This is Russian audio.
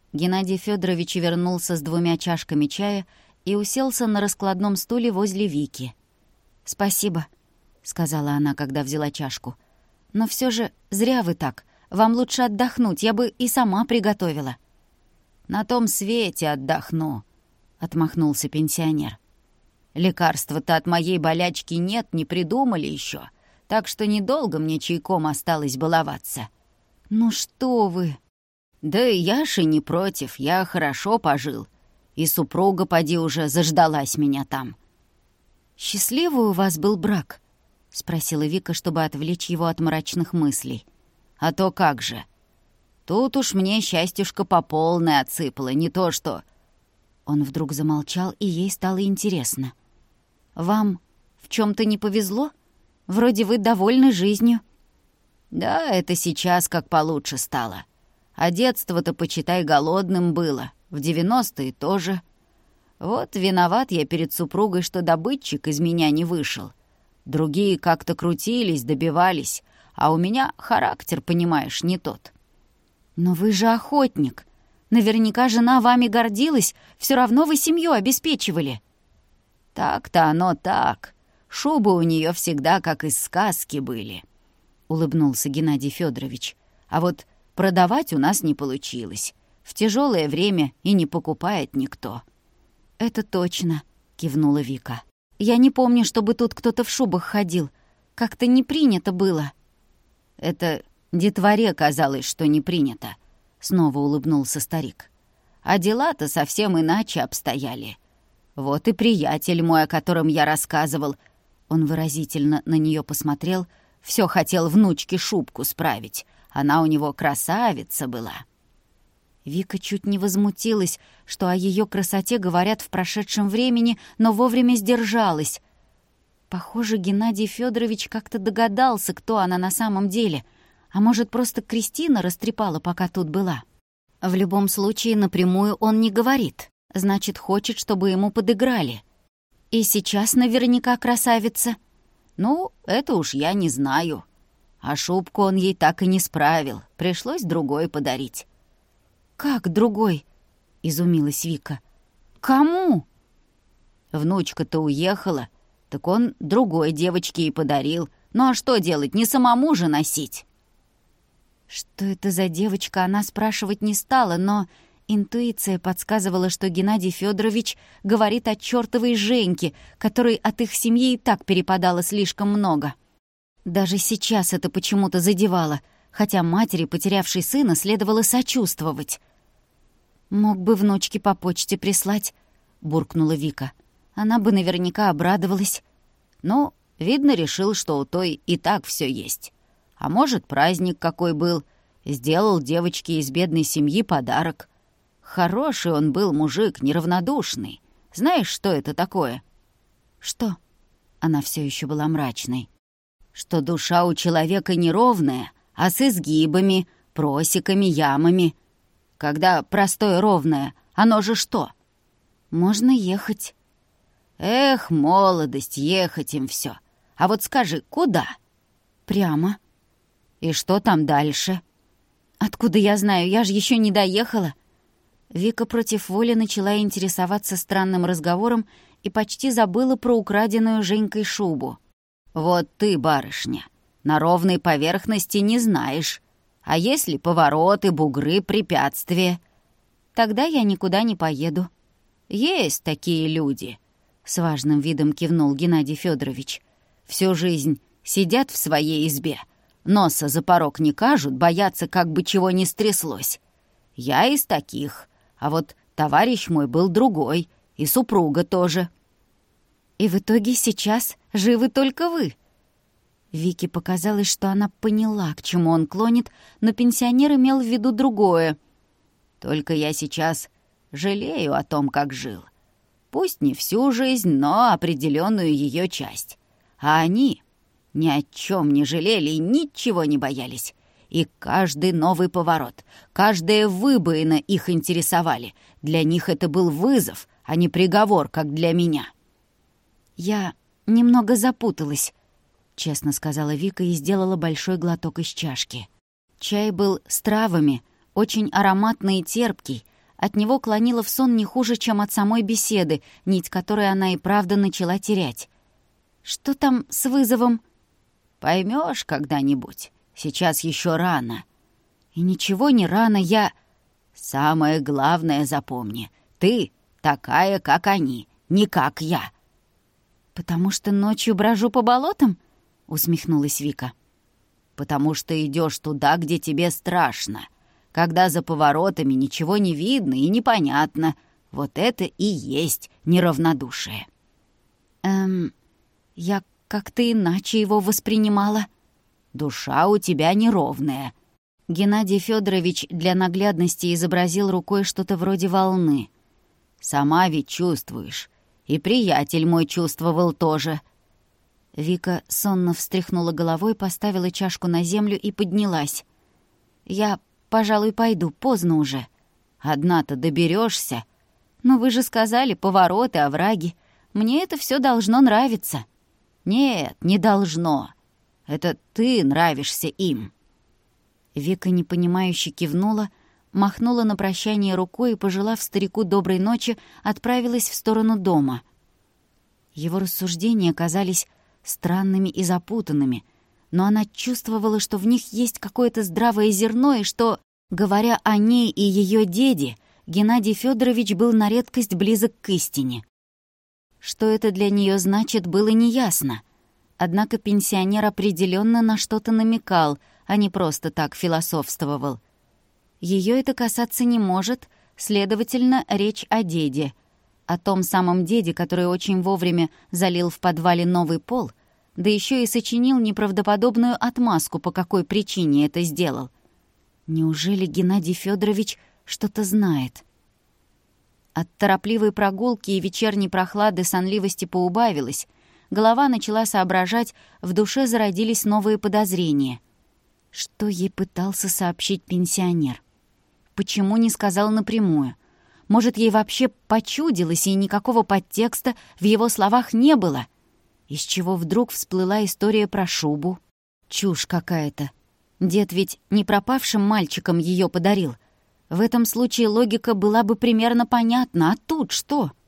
Геннадий Федорович вернулся с 2 чашками чая и уселся на раскладном стуле возле Вики. «Спасибо», — сказала она, когда взяла чашку. «Но все же зря вы так. Вам лучше отдохнуть, я бы и сама приготовила». «На том свете отдохну», — отмахнулся пенсионер. «Лекарства-то от моей болячки нет, не придумали еще, так что недолго мне чайком осталось баловаться». «Ну что вы!» «Да и Яша не против, я хорошо пожил. И супруга, поди, уже заждалась меня там». «Счастливый у вас был брак?» — спросила Вика, чтобы отвлечь его от мрачных мыслей. «А то как же! Тут уж мне счастьюшка по полной отсыпало, не то что...» Он вдруг замолчал, и ей стало интересно. «Вам в чем то не повезло? Вроде вы довольны жизнью». «Да, это сейчас как получше стало. А детство-то, почитай, голодным было. В 90-е тоже. Вот виноват я перед супругой, что добытчик из меня не вышел. Другие как-то крутились, добивались, а у меня характер, понимаешь, не тот». «Но вы же охотник. Наверняка жена вами гордилась, все равно вы семью обеспечивали». «Так-то оно так. Шубы у нее всегда как из сказки были», — улыбнулся Геннадий Федорович. «А вот продавать у нас не получилось. В тяжелое время и не покупает никто». «Это точно», — кивнула Вика. «Я не помню, чтобы тут кто-то в шубах ходил. Как-то не принято было». «Это детворе казалось, что не принято», — снова улыбнулся старик. «А дела-то совсем иначе обстояли. Вот и приятель мой, о котором я рассказывал», — он выразительно на нее посмотрел, все хотел внучке шубку справить. Она у него красавица была». Вика чуть не возмутилась, что о ее красоте говорят в прошедшем времени, но вовремя сдержалась. Похоже, Геннадий Федорович как-то догадался, кто она на самом деле. А может, просто Кристина растрепала, пока тут была. В любом случае, напрямую он не говорит. Значит, хочет, чтобы ему подыграли. И сейчас наверняка красавица. Ну, это уж я не знаю. А шубку он ей так и не справил. Пришлось другой подарить. «Как другой?» — изумилась Вика. «Кому?» «Внучка-то уехала, так он другой девочке и подарил. Ну а что делать, не самому же носить?» Что это за девочка, она спрашивать не стала, но интуиция подсказывала, что Геннадий Федорович говорит о чёртовой Женьке, которой от их семьи и так перепадало слишком много. Даже сейчас это почему-то задевало, хотя матери, потерявшей сына, следовало сочувствовать. «Мог бы внучке по почте прислать», — буркнула Вика. «Она бы наверняка обрадовалась». Ну, видно, решил, что у той и так все есть. А может, праздник какой был. Сделал девочке из бедной семьи подарок. Хороший он был мужик, неравнодушный. Знаешь, что это такое?» «Что?» Она все еще была мрачной. «Что душа у человека неровная, а с изгибами, просеками, ямами. Когда простое ровное, оно же что?» «Можно ехать». «Эх, молодость, ехать им все. А вот скажи, куда?» «Прямо». «И что там дальше?» «Откуда я знаю? Я же еще не доехала». Вика против воли начала интересоваться странным разговором и почти забыла про украденную Женькой шубу. «Вот ты, барышня, на ровной поверхности не знаешь. А если повороты, бугры, препятствия?» «Тогда я никуда не поеду». «Есть такие люди», — с важным видом кивнул Геннадий Федорович. «Всю жизнь сидят в своей избе, носа за порог не кажут, боятся, как бы чего ни стряслось. Я из таких, а вот товарищ мой был другой, и супруга тоже». «И в итоге сейчас живы только вы?» Вике показалось, что она поняла, к чему он клонит, но пенсионер имел в виду другое. «Только я сейчас жалею о том, как жил. Пусть не всю жизнь, но определенную ее часть. А они ни о чем не жалели и ничего не боялись. И каждый новый поворот, каждая выбоина их интересовали. Для них это был вызов, а не приговор, как для меня». «Я немного запуталась», — честно сказала Вика и сделала большой глоток из чашки. Чай был с травами, очень ароматный и терпкий, От него клонило в сон не хуже, чем от самой беседы, нить которой она и правда начала терять. «Что там с вызовом?» Поймешь когда-нибудь. Сейчас еще рано». «И ничего не рано, я...» «Самое главное запомни. Ты такая, как они, не как я». «Потому что ночью брожу по болотам?» — усмехнулась Вика. «Потому что идешь туда, где тебе страшно. Когда за поворотами ничего не видно и непонятно. Вот это и есть неравнодушие». Я как-то иначе его воспринимала. «Душа у тебя неровная». Геннадий Федорович для наглядности изобразил рукой что-то вроде волны. «Сама ведь чувствуешь. И приятель мой чувствовал тоже». Вика сонно встряхнула головой, поставила чашку на землю и поднялась. «Я, пожалуй, пойду, поздно уже». «Одна-то доберешься? «Но вы же сказали, повороты, овраги. Мне это все должно нравиться». «Нет, не должно. Это ты нравишься им». Вика непонимающе кивнула, махнула на прощание рукой и, пожелав старику доброй ночи, отправилась в сторону дома. Его рассуждения казались странными и запутанными, но она чувствовала, что в них есть какое-то здравое зерно, и что, говоря о ней и ее деде, Геннадий Федорович был на редкость близок к истине. Что это для нее значит, было неясно. Однако пенсионер определенно на что-то намекал, а не просто так философствовал. Ее это касаться не может, следовательно, речь о деде. О том самом деде, который очень вовремя залил в подвале новый пол, да еще и сочинил неправдоподобную отмазку, по какой причине это сделал. Неужели Геннадий Федорович что-то знает? От торопливой прогулки и вечерней прохлады сонливости поубавилась, голова начала соображать, в душе зародились новые подозрения. Что ей пытался сообщить пенсионер? Почему не сказал напрямую? Может, ей вообще почудилось, и никакого подтекста в его словах не было? Из чего вдруг всплыла история про шубу? Чушь какая-то. Дед ведь не пропавшим мальчиком ее подарил. В этом случае логика была бы примерно понятна, а тут что?